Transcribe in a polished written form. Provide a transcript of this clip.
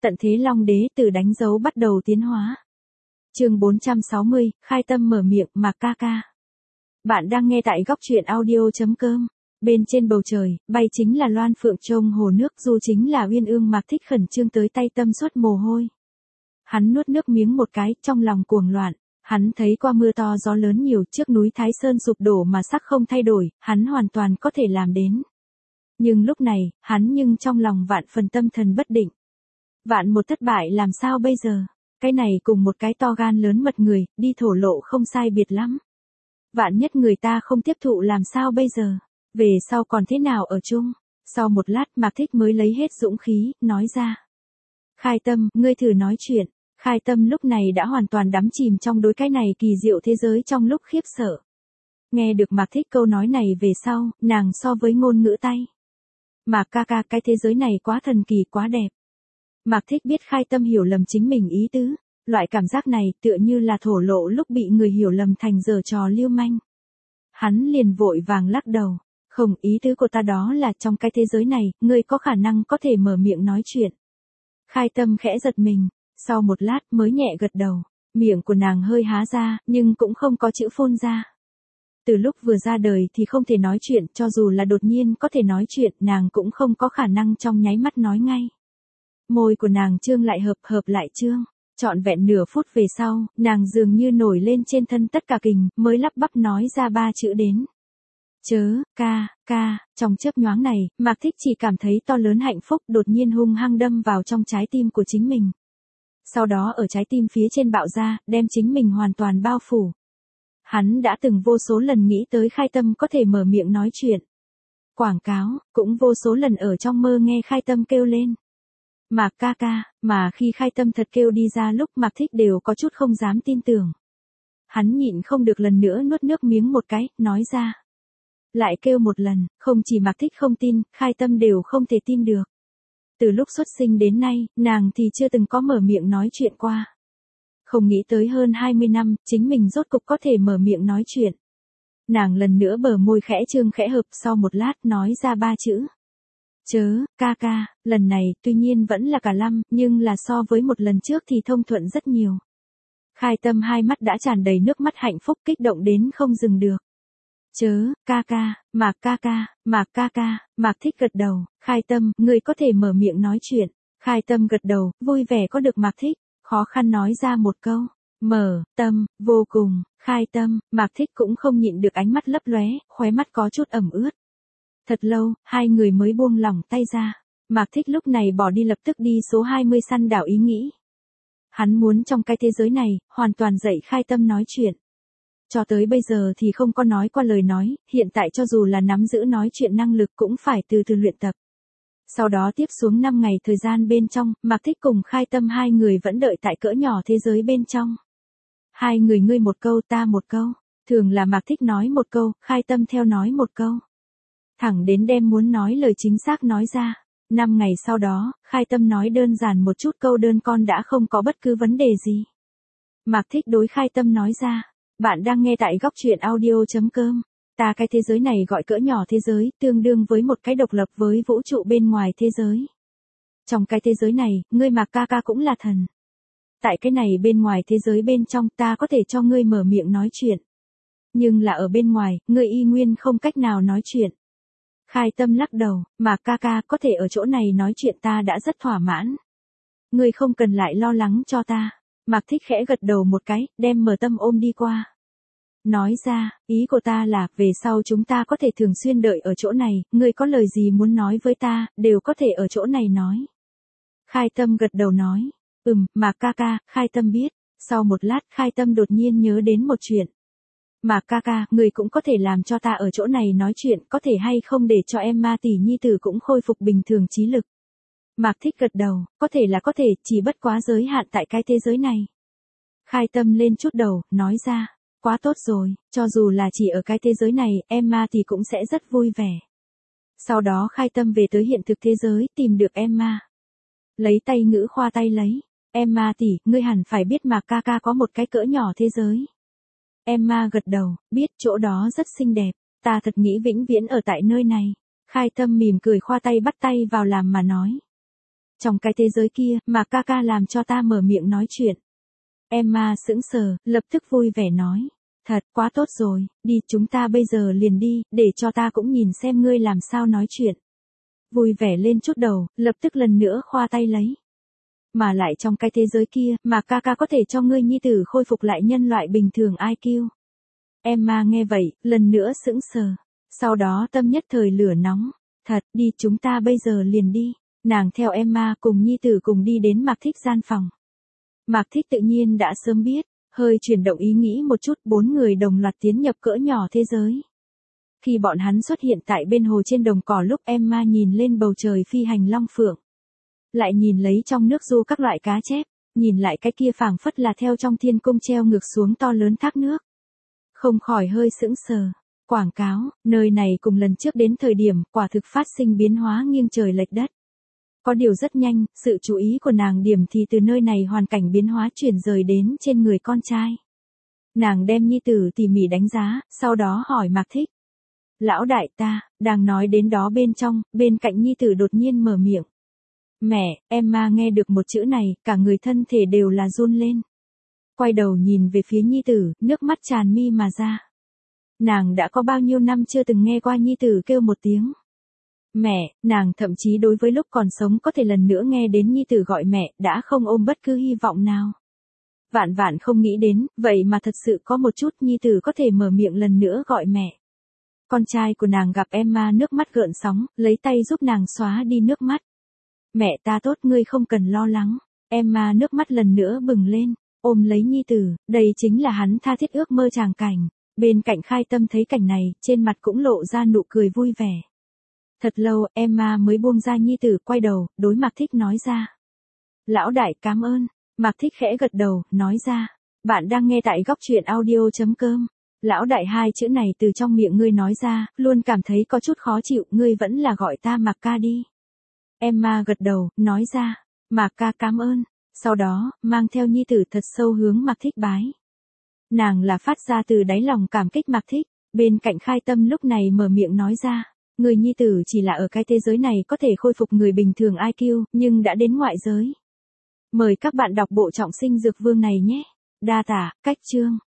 Tận thế Long Đế từ đánh dấu bắt đầu tiến hóa. Chương 460, khai tâm mở miệng, Mạc ca ca. Bạn đang nghe tại góc truyện audio.com. Bên trên bầu trời, bay chính là Loan Phượng trông hồ nước, du chính là Uyên Ương. Mạc Thích khẩn trương tới tay tâm suốt mồ hôi. Hắn nuốt nước miếng một cái, trong lòng cuồng loạn. Hắn thấy qua mưa to gió lớn nhiều, trước núi Thái Sơn sụp đổ mà sắc không thay đổi, hắn hoàn toàn có thể làm đến. Nhưng lúc này, hắn trong lòng vạn phần tâm thần bất định. Vạn một thất bại làm sao bây giờ? Cái này cùng một cái to gan lớn mật người, đi thổ lộ không sai biệt lắm. Vạn nhất người ta không tiếp thụ làm sao bây giờ? Về sau còn thế nào ở chung? Sau một lát Mạc Thích mới lấy hết dũng khí, nói ra. Khai tâm, ngươi thử nói chuyện. Khai tâm lúc này đã hoàn toàn đắm chìm trong đối cái này kỳ diệu thế giới trong lúc khiếp sợ. Nghe được Mạc Thích câu nói này về sau, nàng so với ngôn ngữ tay. Mạc ca ca, cái thế giới này quá thần kỳ quá đẹp. Mạc Thích biết Khai tâm hiểu lầm chính mình ý tứ. Loại cảm giác này tựa như là thổ lộ lúc bị người hiểu lầm thành giở trò lưu manh. Hắn liền vội vàng lắc đầu. Không, ý tứ của ta đó là trong cái thế giới này, ngươi có khả năng có thể mở miệng nói chuyện. Khai tâm khẽ giật mình, sau một lát mới nhẹ gật đầu. Miệng của nàng hơi há ra, nhưng cũng không có chữ phun ra. Từ lúc vừa ra đời thì không thể nói chuyện, cho dù là đột nhiên có thể nói chuyện, nàng cũng không có khả năng trong nháy mắt nói ngay. Môi của nàng trương lại hợp lại trương. Trọn vẹn nửa phút về sau, nàng dường như nổi lên trên thân tất cả kình, mới lắp bắp nói ra 3 chữ đến. Chớ, ca, trong chớp nhoáng này, Mạc Thích chỉ cảm thấy to lớn hạnh phúc đột nhiên hung hăng đâm vào trong trái tim của chính mình. Sau đó ở trái tim phía trên bạo ra, đem chính mình hoàn toàn bao phủ. Hắn đã từng vô số lần nghĩ tới Khai tâm có thể mở miệng nói chuyện. Quảng cáo, cũng vô số lần ở trong mơ nghe Khai tâm kêu lên. Mạc ca ca, mà khi Khai tâm thật kêu đi ra lúc Mạc Thích đều có chút không dám tin tưởng. Hắn nhịn không được lần nữa nuốt nước miếng một cái, nói ra. Lại kêu một lần, không chỉ Mạc Thích không tin, Khai tâm đều không thể tin được. Từ lúc xuất sinh đến nay, nàng thì chưa từng có mở miệng nói chuyện qua. Không nghĩ tới hơn 20 năm, chính mình rốt cục có thể mở miệng nói chuyện. Nàng lần nữa bờ môi khẽ trương khẽ hợp, sau một lát nói ra 3 chữ. Chớ, ca, lần này tuy nhiên vẫn là cả lăm, nhưng là so với một lần trước thì thông thuận rất nhiều. Khai tâm hai mắt đã tràn đầy nước mắt hạnh phúc, kích động đến không dừng được. Chớ, ca, Mạc ca, Mạc Thích gật đầu. Khai tâm, ngươi có thể mở miệng nói chuyện. Khai tâm gật đầu, vui vẻ có được Mạc Thích, khó khăn nói ra một câu. Mở, tâm, vô cùng. Khai tâm, Mạc Thích cũng không nhịn được ánh mắt lấp lóe, khóe mắt có chút ẩm ướt. Thật lâu, hai người mới buông lỏng tay ra. Mạc Thích lúc này bỏ đi lập tức đi số 20 săn đảo ý nghĩ. Hắn muốn trong cái thế giới này, hoàn toàn dạy Khai tâm nói chuyện. Cho tới bây giờ thì không có nói qua lời nói, hiện tại cho dù là nắm giữ nói chuyện năng lực cũng phải từ từ luyện tập. Sau đó tiếp xuống 5 ngày thời gian bên trong, Mạc Thích cùng Khai tâm hai người vẫn đợi tại cỡ nhỏ thế giới bên trong. Hai người ngươi một câu ta một câu, thường là Mạc Thích nói một câu, Khai tâm theo nói một câu. Thẳng đến đem muốn nói lời chính xác nói ra. 5 ngày sau đó, Khai tâm nói đơn giản một chút câu đơn con đã không có bất cứ vấn đề gì. Mạc Thích đối Khai tâm nói ra. Bạn đang nghe tại góc truyện audio.com. Ta cái thế giới này gọi cỡ nhỏ thế giới, tương đương với một cái độc lập với vũ trụ bên ngoài thế giới. Trong cái thế giới này, ngươi Mạc ca ca cũng là thần. Tại cái này bên ngoài thế giới bên trong ta có thể cho ngươi mở miệng nói chuyện. Nhưng là ở bên ngoài, ngươi y nguyên không cách nào nói chuyện. Khai tâm lắc đầu, Mạc ca ca có thể ở chỗ này nói chuyện ta đã rất thỏa mãn. Ngươi không cần lại lo lắng cho ta. Mạc Thích khẽ gật đầu một cái, đem mở tâm ôm đi qua. Nói ra, ý của ta là, về sau chúng ta có thể thường xuyên đợi ở chỗ này, ngươi có lời gì muốn nói với ta, đều có thể ở chỗ này nói. Khai tâm gật đầu nói, Mạc ca ca, Khai tâm biết. Sau một lát, Khai tâm đột nhiên nhớ đến một chuyện. Mạc ca ca, ngươi cũng có thể làm cho ta ở chỗ này nói chuyện, có thể hay không để cho em Ma tỷ nhi tử cũng khôi phục bình thường trí lực. Mạc Thích gật đầu, có thể, chỉ bất quá giới hạn tại cái thế giới này. Khai tâm lên chút đầu, nói ra, quá tốt rồi, cho dù là chỉ ở cái thế giới này, em Ma thì cũng sẽ rất vui vẻ. Sau đó Khai tâm về tới hiện thực thế giới, tìm được em Ma. Lấy tay ngữ khoa tay lấy, em Ma tỷ, ngươi hẳn phải biết Mạc ca ca có một cái cỡ nhỏ thế giới. Em Ma gật đầu, biết chỗ đó rất xinh đẹp, ta thật nghĩ vĩnh viễn ở tại nơi này. Khai tâm mỉm cười khoa tay bắt tay vào làm mà nói. trong cái thế giới kia, mà ca ca làm cho ta mở miệng nói chuyện. Emma sững sờ, lập tức vui vẻ nói. Thật, quá tốt rồi, đi, chúng ta bây giờ liền đi, để cho ta cũng nhìn xem ngươi làm sao nói chuyện. Vui vẻ lên chút đầu, lập tức lần nữa khoa tay lấy. Mà lại trong cái thế giới kia, mà ca ca có thể cho ngươi nhi tử khôi phục lại nhân loại bình thường IQ. Emma nghe vậy, lần nữa sững sờ. Sau đó tâm nhất thời lửa nóng. Thật, đi, chúng ta bây giờ liền đi. Nàng theo Emma cùng nhi tử cùng đi đến Mạc Thích gian phòng. Mạc Thích tự nhiên đã sớm biết, hơi chuyển động ý nghĩ một chút, 4 người đồng loạt tiến nhập cỡ nhỏ thế giới. Khi bọn hắn xuất hiện tại bên hồ trên đồng cỏ lúc Emma nhìn lên bầu trời phi hành long phượng. Lại nhìn lấy trong nước du các loại cá chép, nhìn lại cái kia phảng phất là theo trong thiên cung treo ngược xuống to lớn thác nước. Không khỏi hơi sững sờ. Quảng cáo, nơi này cùng lần trước đến thời điểm quả thực phát sinh biến hóa nghiêng trời lệch đất. Có điều rất nhanh, sự chú ý của nàng điểm thì từ nơi này hoàn cảnh biến hóa chuyển rời đến trên người con trai. Nàng đem nhi tử tỉ mỉ đánh giá, sau đó hỏi Mạc Thích. Lão đại ta, đang nói đến đó bên trong, bên cạnh nhi tử đột nhiên mở miệng. Mẹ, Emma nghe được một chữ này, cả người thân thể đều là run lên. Quay đầu nhìn về phía nhi tử, nước mắt tràn mi mà ra. Nàng đã có bao nhiêu năm chưa từng nghe qua nhi tử kêu một tiếng. Mẹ, nàng thậm chí đối với lúc còn sống có thể lần nữa nghe đến nhi tử gọi mẹ, đã không ôm bất cứ hy vọng nào. Vạn vạn không nghĩ đến, vậy mà thật sự có một chút nhi tử có thể mở miệng lần nữa gọi mẹ. Con trai của nàng gặp Emma nước mắt gợn sóng, lấy tay giúp nàng xóa đi nước mắt. Mẹ ta tốt, ngươi không cần lo lắng. Emma nước mắt lần nữa bừng lên, ôm lấy nhi tử, đây chính là hắn tha thiết ước mơ tràng cảnh. Bên cạnh Khai Tâm thấy cảnh này, trên mặt cũng lộ ra nụ cười vui vẻ. Thật lâu, Emma mới buông ra nhi tử, quay đầu, đối Mạc Thích nói ra. Lão đại cảm ơn. Mạc Thích khẽ gật đầu, nói ra. Bạn đang nghe tại góc truyện audio.com. Lão đại hai chữ này từ trong miệng ngươi nói ra, luôn cảm thấy có chút khó chịu, ngươi vẫn là gọi ta Mạc ca đi. Emma gật đầu, nói ra. Mạc ca cảm ơn. Sau đó, mang theo nhi tử thật sâu hướng Mạc Thích bái. Nàng là phát ra từ đáy lòng cảm kích Mạc Thích. Bên cạnh Khai Tâm lúc này mở miệng nói ra. Người nhi tử chỉ là ở cái thế giới này có thể khôi phục người bình thường IQ, nhưng đã đến ngoại giới. Mời các bạn đọc bộ Trọng Sinh Dược Vương này nhé. Đa tả, cách chương.